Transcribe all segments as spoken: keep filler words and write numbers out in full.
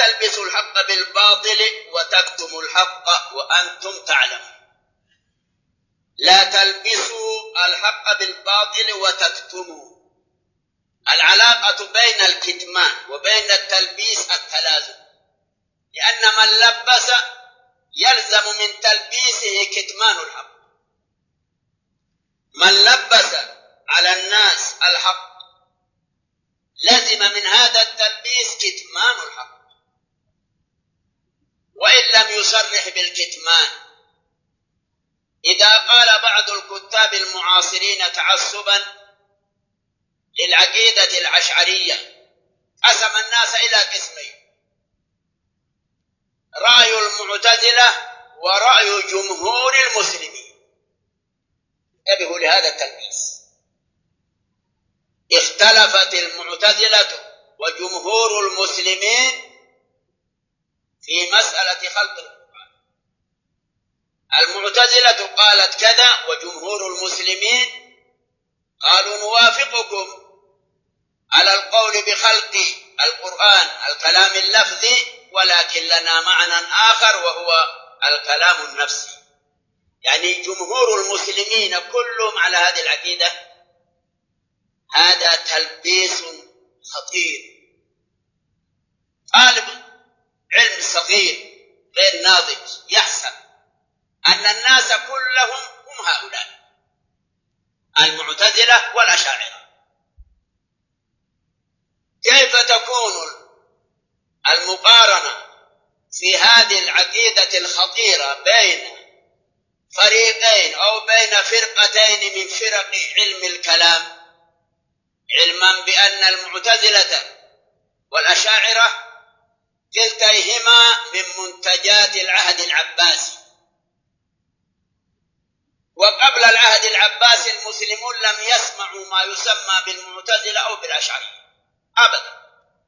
تلبسوا الحق بالباطل وتكتموا الحق وأنتم تعلمون. لا تلبسوا الحق بالباطل وتكتموا. العلاقة بين الكتمان وبين التلبيس التلازم، لأن من لبس يلزم من تلبيسه كتمان الحق. من لبس على الناس الحق لزم من هذا التلبيس كتمان الحق، وإن لم يصرح بالكتمان. إذا قال بعض الكتاب المعاصرين تعصبا للعقيدة الأشعرية قسم الناس إلى قسمين: رأي المعتزلة ورأي جمهور المسلمين. انتبهوا لهذا التلبيس. اختلفت المعتزلة وجمهور المسلمين في مسألة خلق القرآن. المعتزلة قالت كذا وجمهور المسلمين قالوا نوافقكم على القول بخلق القرآن الكلام اللفظي، ولكن لنا معنى آخر وهو الكلام النفسي. يعني جمهور المسلمين كلهم على هذه العقيدة. هذا تلبيس خطير. طالب علم صغير غير ناضج يحسب أن الناس كلهم هم هؤلاء المعتزلة والأشاعرة. كيف تكون المقارنة في هذه العقيدة الخطيرة بين فريقين أو بين فرقتين من فرق علم الكلام، علما بأن المعتزلة والأشاعرة كلتيهما من منتجات العهد العباسي، وقبل العهد العباسي المسلمون لم يسمعوا ما يسمى بالمعتزلة أو بالأشعرية أبدا.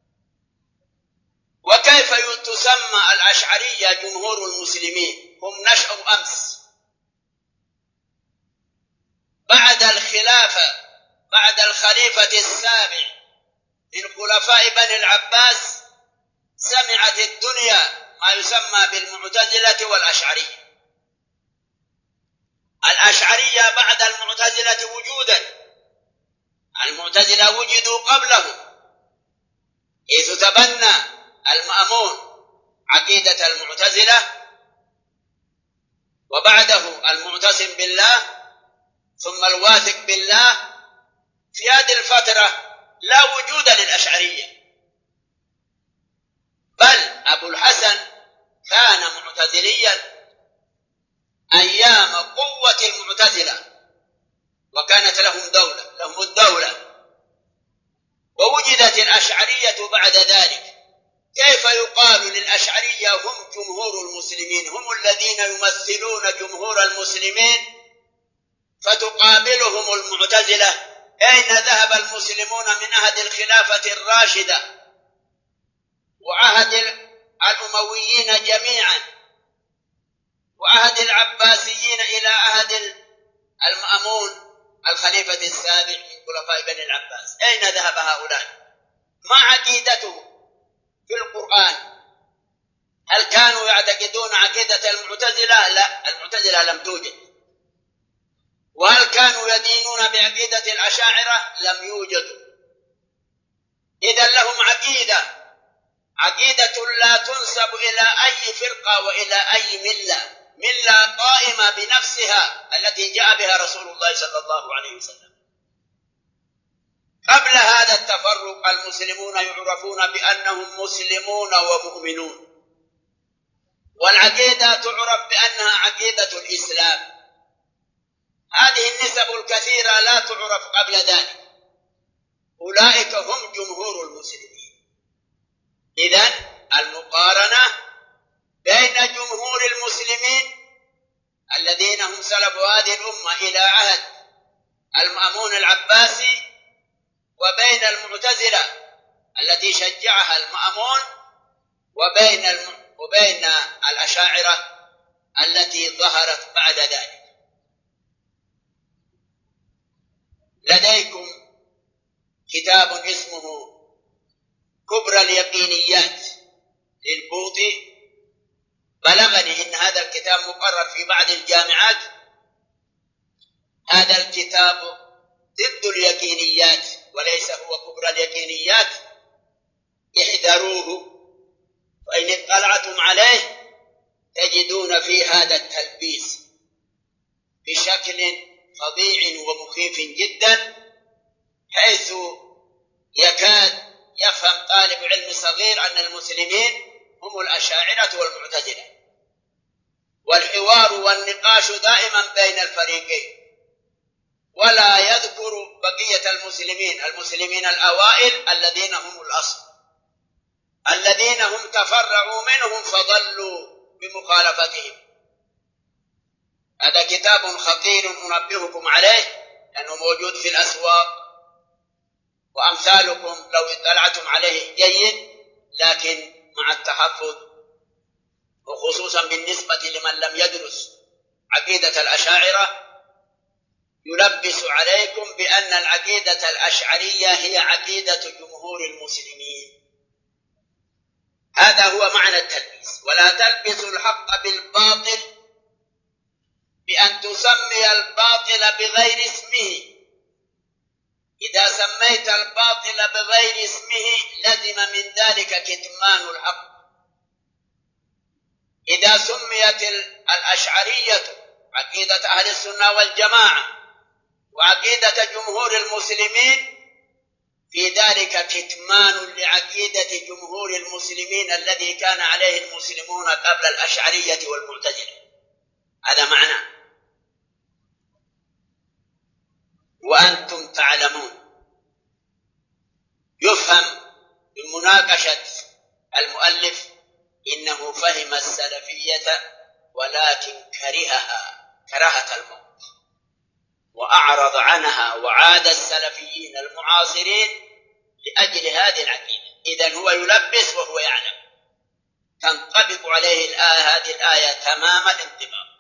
وكيف تسمى الأشعرية جمهور المسلمين؟ هم نشأوا أمس بعد الخلافة، بعد الخليفة السابع من خلفاء بني العباس. سمعت الدنيا ما يسمى بالمعتزلة والأشعرية. الأشعرية بعد المعتزلة وجودا، المعتزلة وجدوا قبلهم، إذ تبنى المأمون عقيدة المعتزلة، وبعده المعتصم بالله، ثم الواثق بالله. في هذه الفترة لا وجود للأشعرية، بل أبو الحسن كان معتزليا أيام قوة المعتزلة، وكانت لهم دولة لهم الدولة، ووجدت الأشعرية بعد ذلك. كيف يقال للأشعرية هم جمهور المسلمين، هم الذين يمثلون جمهور المسلمين، فتقابلهم المعتزلة؟ أين ذهب المسلمون من عهد الخلافة الراشدة وعهد الأمويين جميعا وعهد العباسيين إلى عهد المأمون الخليفة السابع من خلفاء بني العباس؟ أين ذهب هؤلاء؟ ما عقيدتهم في القرآن؟ هل كانوا يعتقدون عقيدة المعتزلة؟ لا، المعتزلة لم توجد. وهل كانوا يدينون بعقيدة الأشاعرة؟ لم يوجدوا. إذن لهم عقيدة، عقيدة لا تنسب إلى أي فرقة وإلى أي ملة، ملة قائمة بنفسها التي جاء بها رسول الله صلى الله عليه وسلم. قبل هذا التفرق المسلمون يعرفون بأنهم مسلمون ومؤمنون، والعقيدة تعرف بأنها عقيدة الإسلام. هذه النسب الكثيرة لا تعرف قبل ذلك. أولئك هم جمهور المسلمين. إذن المقارنة بين جمهور المسلمين الذين هم سلف هذه الأمة إلى عهد المأمون العباسي، وبين المعتزلة التي شجعها المأمون، وبين الم... وبين الأشاعرة التي ظهرت بعد ذلك. لديكم كتاب اسمه كبرى اليقينيات السيوطي بلغني إن هذا الكتاب مقرر في بعض الجامعات. هذا الكتاب ضد اليقينيات وليس هو كبرى اليقينيات، احذروه، فإن اطلعتم عليه تجدون في هذا التلبيس بشكل فظيع ومخيف جدا، حيث يكاد يفهم طالب علم صغير أن المسلمين هم الأشاعرة والمعتزلة، والحوار والنقاش دائما بين الفريقين، ولا يذكر بقية المسلمين المسلمين الأوائل الذين هم الأصل، الذين هم تفرعوا منهم فضلوا بمخالفتهم. هذا كتاب خطير أنبهكم عليه لأنه موجود في الأسواق، وأمثالكم لو اطلعتم عليه جيد، لكن مع التحفظ، وخصوصا بالنسبة لمن لم يدرس عقيدة الأشاعرة، يلبس عليكم بأن العقيدة الأشعرية هي عقيدة جمهور المسلمين. هذا هو معنى التلبيس. ولا تلبسوا الحق بالباطل بأن تسمي الباطل بغير اسمه. إذا سميت الباطل بغير اسمه لزم من ذلك كتمان الحق. إذا سميت الأشعرية عقيدة أهل السنة والجماعة وعقيدة جمهور المسلمين، في ذلك كتمان لعقيدة جمهور المسلمين الذي كان عليه المسلمون قبل الأشعرية والمعتزلة. هذا معنى. وأنتم تعلمون، يفهم من مناقشة المؤلف إنه فهم السلفية ولكن كرهها كراهة الموت وأعرض عنها، وعاد السلفيين المعاصرين لأجل هذه العقيدة. إذن هو يلبس وهو يعلم، تنطبق عليه الآية هذه الآية تمام الانطباق.